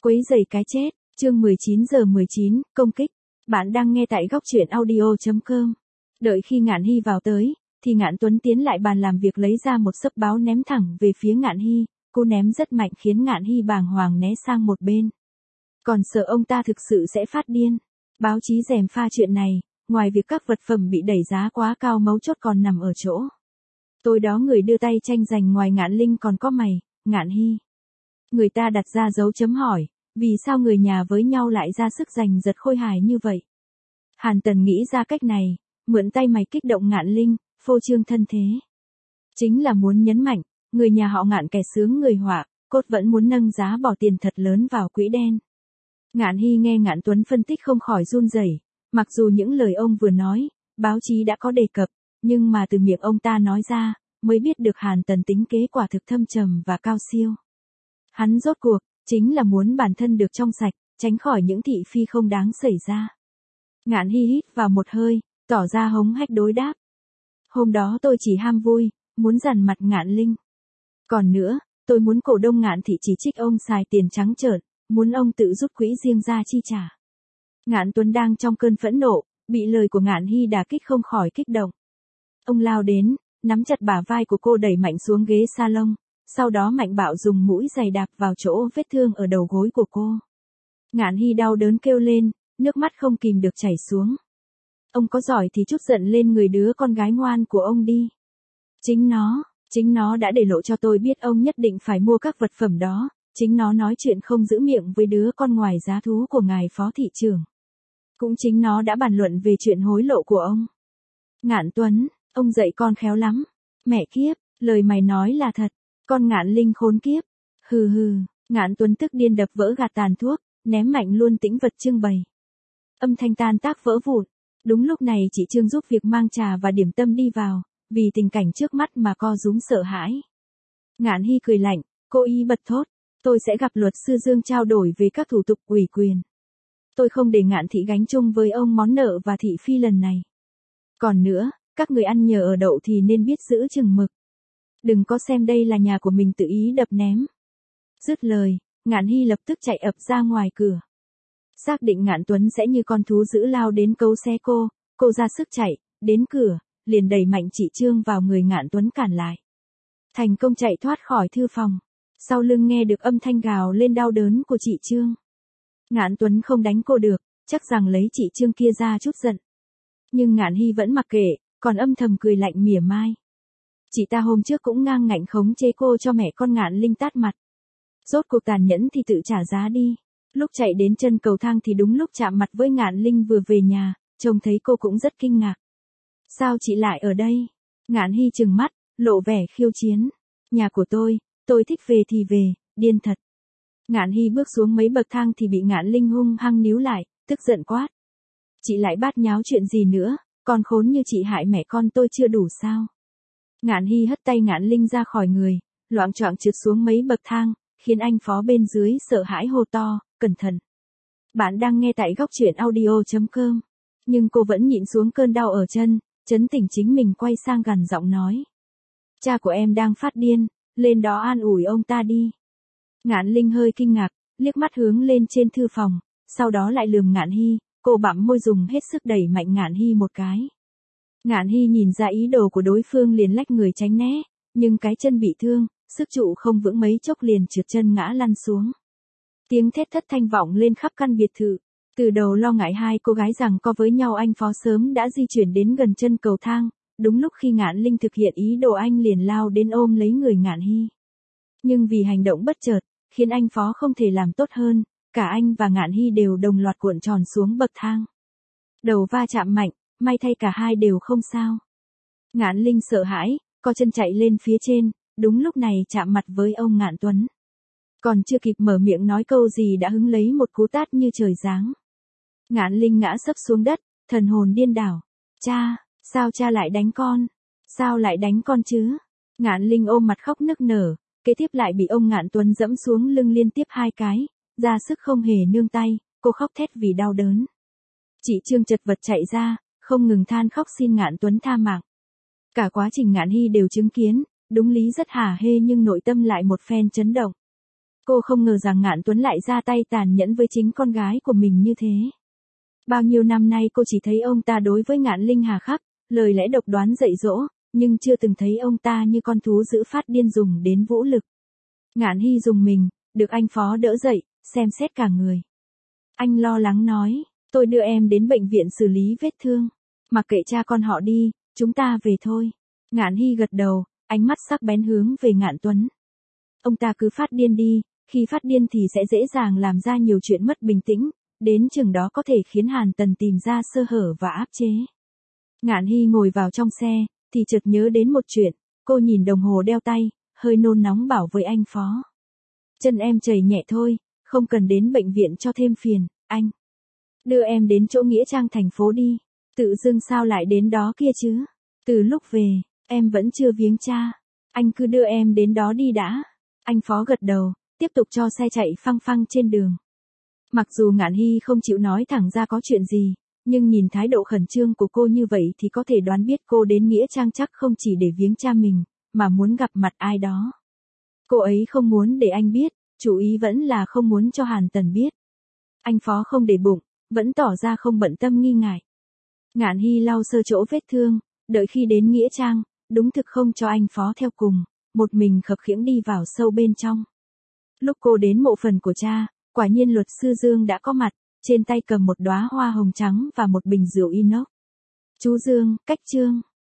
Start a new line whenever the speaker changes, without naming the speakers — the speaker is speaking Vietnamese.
Quấy rầy cái chết, chương 19:19, công kích. Bạn đang nghe tại góc truyện audio.com. Đợi khi Ngạn Hy vào tới, thì Ngạn Tuấn tiến lại bàn làm việc lấy ra một xấp báo ném thẳng về phía Ngạn Hy, cô ném rất mạnh khiến Ngạn Hy bàng hoàng né sang một bên. Còn sợ ông ta thực sự sẽ phát điên. Báo chí gièm pha chuyện này, ngoài việc các vật phẩm bị đẩy giá quá cao mấu chốt còn nằm ở chỗ. Tối đó người đưa tay tranh giành ngoài Ngạn Linh còn có mày, Ngạn Hy. Người ta đặt ra dấu chấm hỏi, vì sao người nhà với nhau lại ra sức giành giật khôi hài như vậy? Hàn Tần nghĩ ra cách này, mượn tay mày kích động Ngạn Linh, phô trương thân thế. Chính là muốn nhấn mạnh, người nhà họ Ngạn kẻ sướng người họa, cốt vẫn muốn nâng giá bỏ tiền thật lớn vào quỹ đen. Ngạn Hy nghe Ngạn Tuấn phân tích không khỏi run rẩy, mặc dù những lời ông vừa nói, báo chí đã có đề cập, nhưng mà từ miệng ông ta nói ra, mới biết được Hàn Tần tính kế quả thực thâm trầm và cao siêu. Hắn rốt cuộc, chính là muốn bản thân được trong sạch, tránh khỏi những thị phi không đáng xảy ra. Ngạn Hy hít vào một hơi, tỏ ra hống hách đối đáp. Hôm đó tôi chỉ ham vui, muốn dằn mặt Ngạn Linh. Còn nữa, tôi muốn cổ đông Ngạn thị chỉ trích ông xài tiền trắng trợn, muốn ông tự rút quỹ riêng ra chi trả. Ngạn Tuấn đang trong cơn phẫn nộ, bị lời của Ngạn Hy đả kích không khỏi kích động. Ông lao đến, nắm chặt bả vai của cô đẩy mạnh xuống ghế salon, sau đó mạnh bạo dùng mũi giày đạp vào chỗ vết thương ở đầu gối của cô. Ngạn Hy đau đớn kêu lên, nước mắt không kìm được chảy xuống. Ông có giỏi thì trút giận lên người đứa con gái ngoan của ông đi. Chính nó đã để lộ cho tôi biết ông nhất định phải mua các vật phẩm đó, chính nó nói chuyện không giữ miệng với đứa con ngoài giá thú của ngài phó thị trưởng. Cũng chính nó đã bàn luận về chuyện hối lộ của ông. Ngạn Tuấn, ông dạy con khéo lắm. Mẹ kiếp, lời mày nói là thật, con Ngạn Linh khốn kiếp. Hừ hừ, Ngạn Tuấn tức điên đập vỡ gạt tàn thuốc, ném mạnh luôn tĩnh vật trưng bày. Âm thanh tan tác vỡ vụn. Đúng lúc này chị Trương giúp việc mang trà và điểm tâm đi vào, vì tình cảnh trước mắt mà co rúm sợ hãi. Ngạn Hy cười lạnh, cô ý bật thốt, tôi sẽ gặp luật sư Dương trao đổi về các thủ tục ủy quyền. Tôi không để Ngạn thị gánh chung với ông món nợ và thị phi lần này. Còn nữa, các người ăn nhờ ở đậu thì nên biết giữ chừng mực. Đừng có xem đây là nhà của mình tự ý đập ném. Dứt lời, Ngạn Hy lập tức chạy ập ra ngoài cửa. Xác định Ngạn Tuấn sẽ như con thú dữ lao đến cấu xé cô ra sức chạy, đến cửa, liền đẩy mạnh chị Trương vào người Ngạn Tuấn cản lại. Thành công chạy thoát khỏi thư phòng. Sau lưng nghe được âm thanh gào lên đau đớn của chị Trương. Ngạn Tuấn không đánh cô được, chắc rằng lấy chị Trương kia ra chút giận. Nhưng Ngạn Hy vẫn mặc kệ, còn âm thầm cười lạnh mỉa mai. Chị ta hôm trước cũng ngang ngạnh khống chế cô cho mẹ con Ngạn Linh tát mặt. Rốt cuộc tàn nhẫn thì tự trả giá đi. Lúc chạy đến chân cầu thang thì đúng lúc chạm mặt với Ngạn Linh vừa về nhà, trông thấy cô cũng rất kinh ngạc. Sao chị lại ở đây? Ngạn Hy trừng mắt, lộ vẻ khiêu chiến. Nhà của tôi thích về thì về, điên thật. Ngạn Hy bước xuống mấy bậc thang thì bị Ngạn Linh hung hăng níu lại, tức giận quát. Chị lại bát nháo chuyện gì nữa, con khốn như chị hại mẹ con tôi chưa đủ sao? Ngạn Hy hất tay Ngạn Linh ra khỏi người, loạng choạng trượt xuống mấy bậc thang, khiến anh phó bên dưới sợ hãi hô to, cẩn thận. Bạn đang nghe tại góc truyện audio.com. Nhưng cô vẫn nhịn xuống cơn đau ở chân, trấn tĩnh chính mình quay sang gằn giọng nói. Cha của em đang phát điên, lên đó an ủi ông ta đi. Ngạn Linh hơi kinh ngạc, liếc mắt hướng lên trên thư phòng, sau đó lại lườm Ngạn Hy, cô bặm môi dùng hết sức đẩy mạnh Ngạn Hy một cái. Ngạn Hy nhìn ra ý đồ của đối phương liền lách người tránh né, nhưng cái chân bị thương, sức trụ không vững mấy chốc liền trượt chân ngã lăn xuống. Tiếng thét thất thanh vọng lên khắp căn biệt thự. Từ đầu lo ngại hai cô gái rằng co với nhau anh phó sớm đã di chuyển đến gần chân cầu thang, đúng lúc khi Ngạn Linh thực hiện ý đồ anh liền lao đến ôm lấy người Ngạn Hy. Nhưng vì hành động bất chợt, khiến anh phó không thể làm tốt hơn, cả anh và Ngạn Hy đều đồng loạt cuộn tròn xuống bậc thang. Đầu va chạm mạnh, may thay cả hai đều không sao. Ngạn Linh sợ hãi, co chân chạy lên phía trên, đúng lúc này chạm mặt với ông Ngạn Tuấn. Còn chưa kịp mở miệng nói câu gì đã hứng lấy một cú tát như trời giáng. Ngạn Linh ngã sấp xuống đất, thần hồn điên đảo. Cha, sao cha lại đánh con? Sao lại đánh con chứ? Ngạn Linh ôm mặt khóc nức nở, kế tiếp lại bị ông Ngạn Tuấn dẫm xuống lưng liên tiếp 2 cái, ra sức không hề nương tay, cô khóc thét vì đau đớn. Chị Trương chật vật chạy ra, không ngừng than khóc xin Ngạn Tuấn tha mạng. Cả quá trình Ngạn Hy đều chứng kiến, đúng lý rất hả hê nhưng nội tâm lại một phen chấn động. Cô không ngờ rằng Ngạn Tuấn lại ra tay tàn nhẫn với chính con gái của mình như thế. Bao nhiêu năm nay cô chỉ thấy ông ta đối với Ngạn Linh hà khắc, lời lẽ độc đoán dạy dỗ, nhưng chưa từng thấy ông ta như con thú dữ phát điên dùng đến vũ lực. Ngạn Hy dùng mình, được anh Phó đỡ dậy, xem xét cả người. Anh lo lắng nói, tôi đưa em đến bệnh viện xử lý vết thương. Mặc kệ cha con họ đi, chúng ta về thôi. Ngạn Hy gật đầu, ánh mắt sắc bén hướng về Ngạn Tuấn. Ông ta cứ phát điên đi, khi phát điên thì sẽ dễ dàng làm ra nhiều chuyện mất bình tĩnh, đến chừng đó có thể khiến Hàn Tần tìm ra sơ hở và áp chế. Ngạn Hy ngồi vào trong xe, thì chợt nhớ đến một chuyện, cô nhìn đồng hồ đeo tay, hơi nôn nóng bảo với anh Phó. Chân em chảy nhẹ thôi, không cần đến bệnh viện cho thêm phiền, anh. Đưa em đến chỗ nghĩa trang thành phố đi, tự dưng sao lại đến đó kia chứ? Từ lúc về, em vẫn chưa viếng cha, anh cứ đưa em đến đó đi đã. Anh Phó gật đầu, tiếp tục cho xe chạy phăng phăng trên đường. Mặc dù Ngạn Hy không chịu nói thẳng ra có chuyện gì, nhưng nhìn thái độ khẩn trương của cô như vậy thì có thể đoán biết cô đến nghĩa trang chắc không chỉ để viếng cha mình, mà muốn gặp mặt ai đó. Cô ấy không muốn để anh biết, chủ ý vẫn là không muốn cho Hàn Tần biết. Anh Phó không để bụng, vẫn tỏ ra không bận tâm nghi ngại. Ngạn Hy lau sơ chỗ vết thương, đợi khi đến nghĩa trang, đúng thực không cho anh Phó theo cùng, một mình khập khiễng đi vào sâu bên trong. Lúc cô đến mộ phần của cha, quả nhiên luật sư Dương đã có mặt, trên tay cầm một đóa hoa hồng trắng và một bình rượu inox. Chú Dương, cách chương.